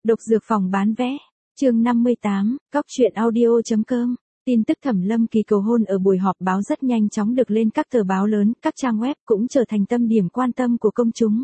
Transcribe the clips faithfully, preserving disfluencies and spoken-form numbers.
Độc dược phòng bán vé. Chương năm mươi tám, cóc truyện audio chấm com. Tin tức Thẩm Lâm Kỳ cầu hôn ở buổi họp báo rất nhanh chóng được lên các tờ báo lớn, các trang web, cũng trở thành tâm điểm quan tâm của công chúng.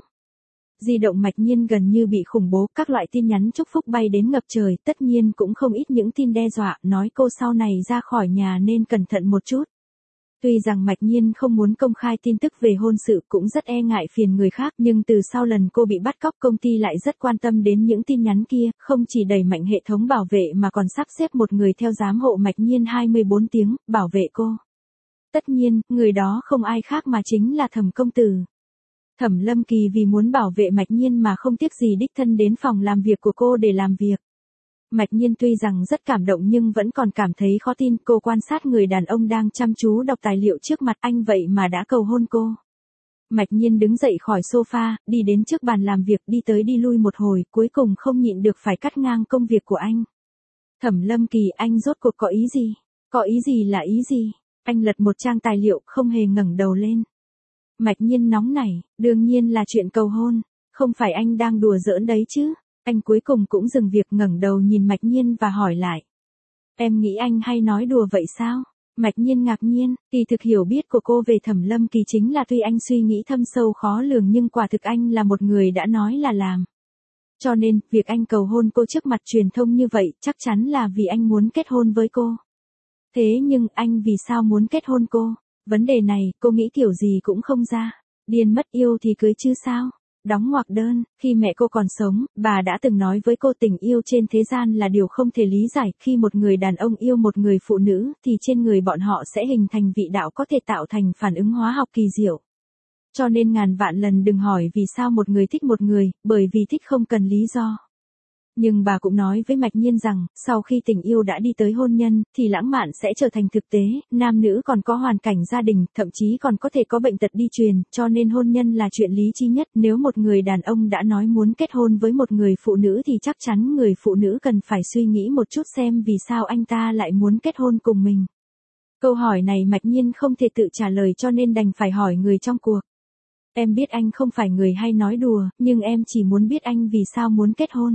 Di động Mạch Nhiên gần như bị khủng bố, các loại tin nhắn chúc phúc bay đến ngập trời, tất nhiên cũng không ít những tin đe dọa, nói cô sau này ra khỏi nhà nên cẩn thận một chút. Tuy rằng Mạch Nhiên không muốn công khai tin tức về hôn sự, cũng rất e ngại phiền người khác, nhưng từ sau lần cô bị bắt cóc, công ty lại rất quan tâm đến những tin nhắn kia, không chỉ đẩy mạnh hệ thống bảo vệ mà còn sắp xếp một người theo giám hộ Mạch Nhiên hai mươi bốn tiếng, bảo vệ cô. Tất nhiên, người đó không ai khác mà chính là Thẩm công tử. Thẩm Lâm Kỳ vì muốn bảo vệ Mạch Nhiên mà không tiếc gì đích thân đến phòng làm việc của cô để làm việc. Mạch Nhiên tuy rằng rất cảm động nhưng vẫn còn cảm thấy khó tin, cô quan sát người đàn ông đang chăm chú đọc tài liệu trước mặt anh vậy mà đã cầu hôn cô. Mạch Nhiên đứng dậy khỏi sofa, đi đến trước bàn làm việc, đi tới đi lui một hồi, cuối cùng không nhịn được phải cắt ngang công việc của anh. Thẩm Lâm Kỳ, anh rốt cuộc có ý gì? Có ý gì là ý gì? Anh lật một trang tài liệu, không hề ngẩng đầu lên. Mạch Nhiên nóng nảy, đương nhiên là chuyện cầu hôn, không phải anh đang đùa giỡn đấy chứ? Anh cuối cùng cũng dừng việc, ngẩng đầu nhìn Mạch Nhiên và hỏi lại. Em nghĩ anh hay nói đùa vậy sao? Mạch Nhiên ngạc nhiên, kỳ thực hiểu biết của cô về Thẩm Lâm Kỳ chính là tuy anh suy nghĩ thâm sâu khó lường nhưng quả thực anh là một người đã nói là làm. Cho nên, việc anh cầu hôn cô trước mặt truyền thông như vậy chắc chắn là vì anh muốn kết hôn với cô. Thế nhưng anh vì sao muốn kết hôn cô? Vấn đề này, cô nghĩ kiểu gì cũng không ra. Điên mất yêu thì cưới chứ sao? Đóng ngoặc đơn, khi mẹ cô còn sống, bà đã từng nói với cô tình yêu trên thế gian là điều không thể lý giải, khi một người đàn ông yêu một người phụ nữ, thì trên người bọn họ sẽ hình thành vị đạo có thể tạo thành phản ứng hóa học kỳ diệu. Cho nên ngàn vạn lần đừng hỏi vì sao một người thích một người, bởi vì thích không cần lý do. Nhưng bà cũng nói với Mạch Nhiên rằng, sau khi tình yêu đã đi tới hôn nhân, thì lãng mạn sẽ trở thành thực tế, nam nữ còn có hoàn cảnh gia đình, thậm chí còn có thể có bệnh tật đi truyền, cho nên hôn nhân là chuyện lý trí nhất. Nếu một người đàn ông đã nói muốn kết hôn với một người phụ nữ thì chắc chắn người phụ nữ cần phải suy nghĩ một chút xem vì sao anh ta lại muốn kết hôn cùng mình. Câu hỏi này Mạch Nhiên không thể tự trả lời cho nên đành phải hỏi người trong cuộc. Em biết anh không phải người hay nói đùa, nhưng em chỉ muốn biết anh vì sao muốn kết hôn.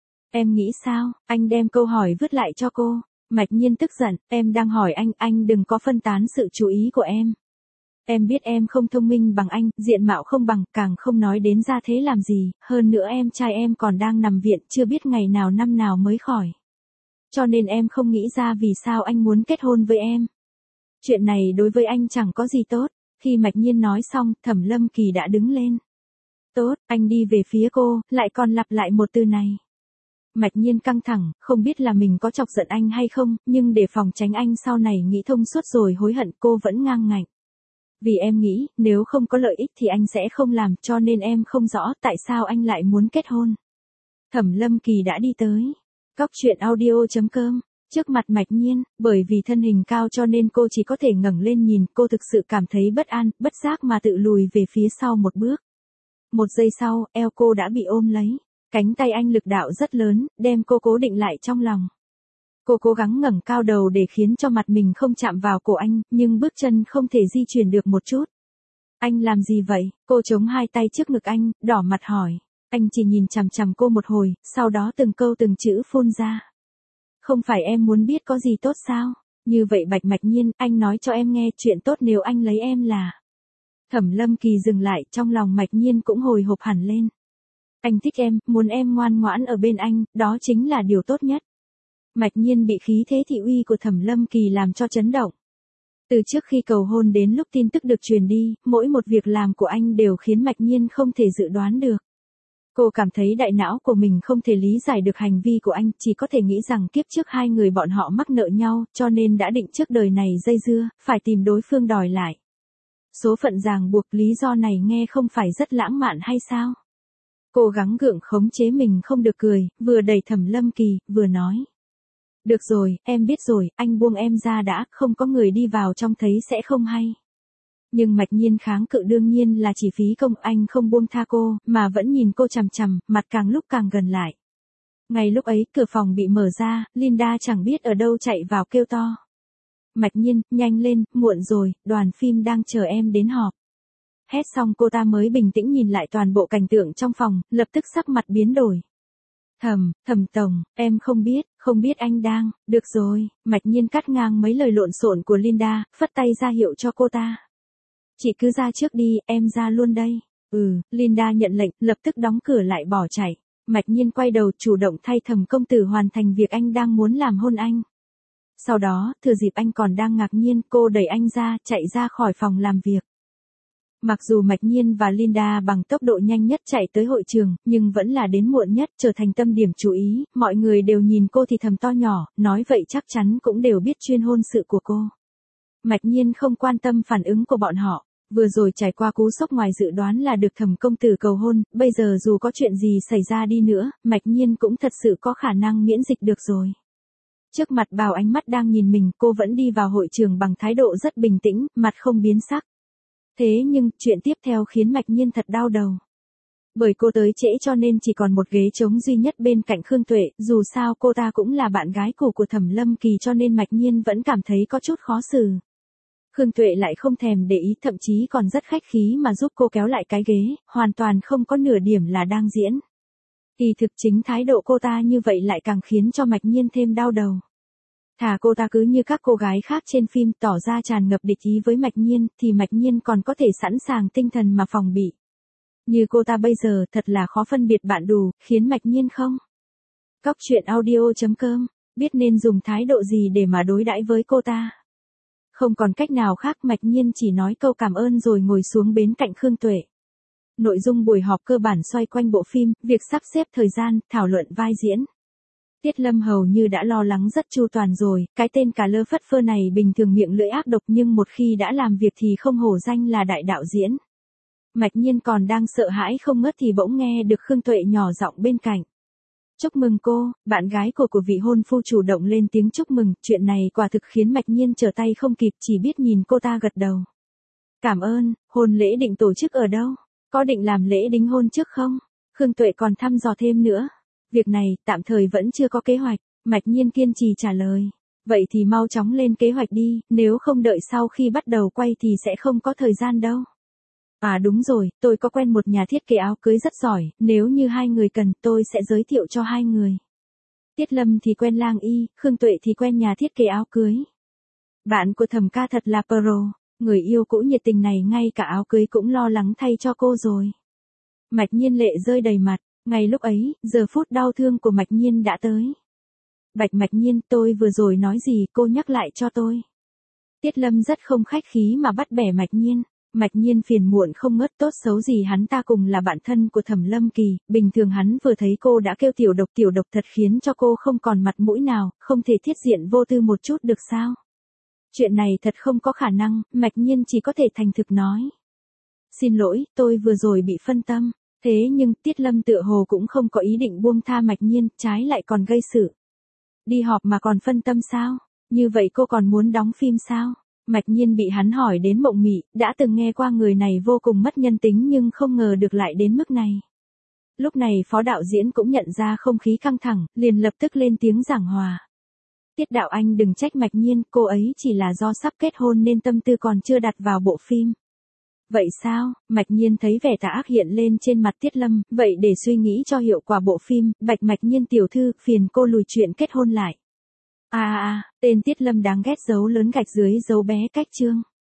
Em nghĩ sao? Anh đem câu hỏi vứt lại cho cô. Mạch Nhiên tức giận, em đang hỏi anh, anh đừng có phân tán sự chú ý của em. Em biết em không thông minh bằng anh, diện mạo không bằng, càng không nói đến ra thế làm gì, hơn nữa em trai em còn đang nằm viện, chưa biết ngày nào năm nào mới khỏi. Cho nên em không nghĩ ra vì sao anh muốn kết hôn với em. Chuyện này đối với anh chẳng có gì tốt. Khi Mạch Nhiên nói xong, Thẩm Lâm Kỳ đã đứng lên. Tốt, anh đi về phía cô, lại còn lặp lại một từ này. Mạch Nhiên căng thẳng, không biết là mình có chọc giận anh hay không, nhưng để phòng tránh anh sau này nghĩ thông suốt rồi hối hận, cô vẫn ngang ngạnh. Vì em nghĩ, nếu không có lợi ích thì anh sẽ không làm, cho nên em không rõ tại sao anh lại muốn kết hôn. Thẩm Lâm Kỳ đã đi tới. Cóc truyện audio chấm com. Trước mặt Mạch Nhiên, bởi vì thân hình cao cho nên cô chỉ có thể ngẩng lên nhìn, cô thực sự cảm thấy bất an, bất giác mà tự lùi về phía sau một bước. Một giây sau, eo cô đã bị ôm lấy. Cánh tay anh lực đạo rất lớn, đem cô cố định lại trong lòng. Cô cố gắng ngẩng cao đầu để khiến cho mặt mình không chạm vào cổ anh, nhưng bước chân không thể di chuyển được một chút. Anh làm gì vậy? Cô chống hai tay trước ngực anh, đỏ mặt hỏi. Anh chỉ nhìn chằm chằm cô một hồi, sau đó từng câu từng chữ phun ra. Không phải em muốn biết có gì tốt sao? Như vậy Bạch Mạch Nhiên, anh nói cho em nghe chuyện tốt nếu anh lấy em là. Thẩm Lâm Kỳ dừng lại, trong lòng Mạch Nhiên cũng hồi hộp hẳn lên. Anh thích em, muốn em ngoan ngoãn ở bên anh, đó chính là điều tốt nhất. Mạch Nhiên bị khí thế thị uy của Thẩm Lâm Kỳ làm cho chấn động. Từ trước khi cầu hôn đến lúc tin tức được truyền đi, mỗi một việc làm của anh đều khiến Mạch Nhiên không thể dự đoán được. Cô cảm thấy đại não của mình không thể lý giải được hành vi của anh, chỉ có thể nghĩ rằng kiếp trước hai người bọn họ mắc nợ nhau, cho nên đã định trước đời này dây dưa, phải tìm đối phương đòi lại. Số phận ràng buộc, lý do này nghe không phải rất lãng mạn hay sao? Cô gắng gượng khống chế mình không được cười, vừa đẩy Thẩm Lâm Kỳ, vừa nói. Được rồi, em biết rồi, anh buông em ra đã, không có người đi vào trong thấy sẽ không hay. Nhưng Mạch Nhiên kháng cự đương nhiên là chỉ phí công, anh không buông tha cô, mà vẫn nhìn cô chằm chằm, mặt càng lúc càng gần lại. Ngay lúc ấy, cửa phòng bị mở ra, Linda chẳng biết ở đâu chạy vào kêu to. Mạch Nhiên, nhanh lên, muộn rồi, đoàn phim đang chờ em đến họp. Hét xong cô ta mới bình tĩnh nhìn lại toàn bộ cảnh tượng trong phòng, lập tức sắc mặt biến đổi. Thẩm, Thẩm tổng, em không biết, không biết anh đang, được rồi, Mạch Nhiên cắt ngang mấy lời lộn xộn của Linda, phất tay ra hiệu cho cô ta. Chị cứ ra trước đi, em ra luôn đây. Ừ, Linda nhận lệnh, lập tức đóng cửa lại bỏ chạy. Mạch Nhiên quay đầu chủ động thay Thẩm công tử hoàn thành việc anh đang muốn làm hôn anh. Sau đó, thừa dịp anh còn đang ngạc nhiên, cô đẩy anh ra, chạy ra khỏi phòng làm việc. Mặc dù Mạch Nhiên và Linda bằng tốc độ nhanh nhất chạy tới hội trường, nhưng vẫn là đến muộn nhất, trở thành tâm điểm chú ý, mọi người đều nhìn cô thì thầm to nhỏ, nói vậy chắc chắn cũng đều biết chuyên hôn sự của cô. Mạch Nhiên không quan tâm phản ứng của bọn họ, vừa rồi trải qua cú sốc ngoài dự đoán là được Thẩm công tử cầu hôn, bây giờ dù có chuyện gì xảy ra đi nữa, Mạch Nhiên cũng thật sự có khả năng miễn dịch được rồi. Trước mặt bao ánh mắt đang nhìn mình, cô vẫn đi vào hội trường bằng thái độ rất bình tĩnh, mặt không biến sắc. Thế nhưng, chuyện tiếp theo khiến Mạch Nhiên thật đau đầu. Bởi cô tới trễ cho nên chỉ còn một ghế trống duy nhất bên cạnh Khương Tuệ, dù sao cô ta cũng là bạn gái cũ của Thẩm Lâm Kỳ cho nên Mạch Nhiên vẫn cảm thấy có chút khó xử. Khương Tuệ lại không thèm để ý, thậm chí còn rất khách khí mà giúp cô kéo lại cái ghế, hoàn toàn không có nửa điểm là đang diễn. Kỳ thực chính thái độ cô ta như vậy lại càng khiến cho Mạch Nhiên thêm đau đầu. Thà cô ta cứ như các cô gái khác trên phim tỏ ra tràn ngập địch ý với Mạch Nhiên, thì Mạch Nhiên còn có thể sẵn sàng tinh thần mà phòng bị. Như cô ta bây giờ thật là khó phân biệt bạn đủ, khiến Mạch Nhiên không. Cóc truyện audio chấm com, biết nên dùng thái độ gì để mà đối đãi với cô ta. Không còn cách nào khác, Mạch Nhiên chỉ nói câu cảm ơn rồi ngồi xuống bên cạnh Khương Tuệ. Nội dung buổi họp cơ bản xoay quanh bộ phim, việc sắp xếp thời gian, thảo luận vai diễn. Tiết Lâm hầu như đã lo lắng rất chu toàn rồi, cái tên cà lơ phất phơ này bình thường miệng lưỡi ác độc nhưng một khi đã làm việc thì không hổ danh là đại đạo diễn. Mạch Nhiên còn đang sợ hãi không ngớt thì bỗng nghe được Khương Tuệ nhỏ giọng bên cạnh. Chúc mừng cô, bạn gái của của vị hôn phu chủ động lên tiếng chúc mừng, chuyện này quả thực khiến Mạch Nhiên trở tay không kịp, chỉ biết nhìn cô ta gật đầu. Cảm ơn, hôn lễ định tổ chức ở đâu? Có định làm lễ đính hôn trước không? Khương Tuệ còn thăm dò thêm nữa. Việc này, tạm thời vẫn chưa có kế hoạch, Mạch Nhiên kiên trì trả lời. Vậy thì mau chóng lên kế hoạch đi, nếu không đợi sau khi bắt đầu quay thì sẽ không có thời gian đâu. À đúng rồi, tôi có quen một nhà thiết kế áo cưới rất giỏi, nếu như hai người cần tôi sẽ giới thiệu cho hai người. Tiết Lâm thì quen lang y, Khương Tuệ thì quen nhà thiết kế áo cưới. Bạn của Thẩm ca thật là pro, người yêu cũ nhiệt tình này ngay cả áo cưới cũng lo lắng thay cho cô rồi. Mạch Nhiên lệ rơi đầy mặt, ngay lúc ấy, giờ phút đau thương của Mạch Nhiên đã tới. Bạch Mạch Nhiên, tôi vừa rồi nói gì cô nhắc lại cho tôi. Tiết Lâm rất không khách khí mà bắt bẻ Mạch Nhiên. Mạch Nhiên phiền muộn không ngớt, tốt xấu gì hắn ta cùng là bạn thân của Thẩm Lâm Kỳ, bình thường hắn vừa thấy cô đã kêu tiểu độc tiểu độc thật khiến cho cô không còn mặt mũi nào, không thể thiết diện vô tư một chút được sao. Chuyện này thật không có khả năng, Mạch Nhiên chỉ có thể thành thực nói. Xin lỗi, tôi vừa rồi bị phân tâm, thế nhưng Tiết Lâm tựa hồ cũng không có ý định buông tha Mạch Nhiên, trái lại còn gây sự. Đi họp mà còn phân tâm sao? Như vậy cô còn muốn đóng phim sao? Mạch Nhiên bị hắn hỏi đến mộng mị, đã từng nghe qua người này vô cùng mất nhân tính nhưng không ngờ được lại đến mức này. Lúc này phó đạo diễn cũng nhận ra không khí căng thẳng, liền lập tức lên tiếng giảng hòa. Tiết đạo anh đừng trách Mạch Nhiên, cô ấy chỉ là do sắp kết hôn nên tâm tư còn chưa đặt vào bộ phim. Vậy sao? Mạch Nhiên thấy vẻ tà ác hiện lên trên mặt Tiết Lâm, vậy để suy nghĩ cho hiệu quả bộ phim, Bạch Mạch Nhiên tiểu thư, phiền cô lùi chuyện kết hôn lại. À à à, tên Tiết Lâm đáng ghét dấu lớn gạch dưới dấu bé cách chương.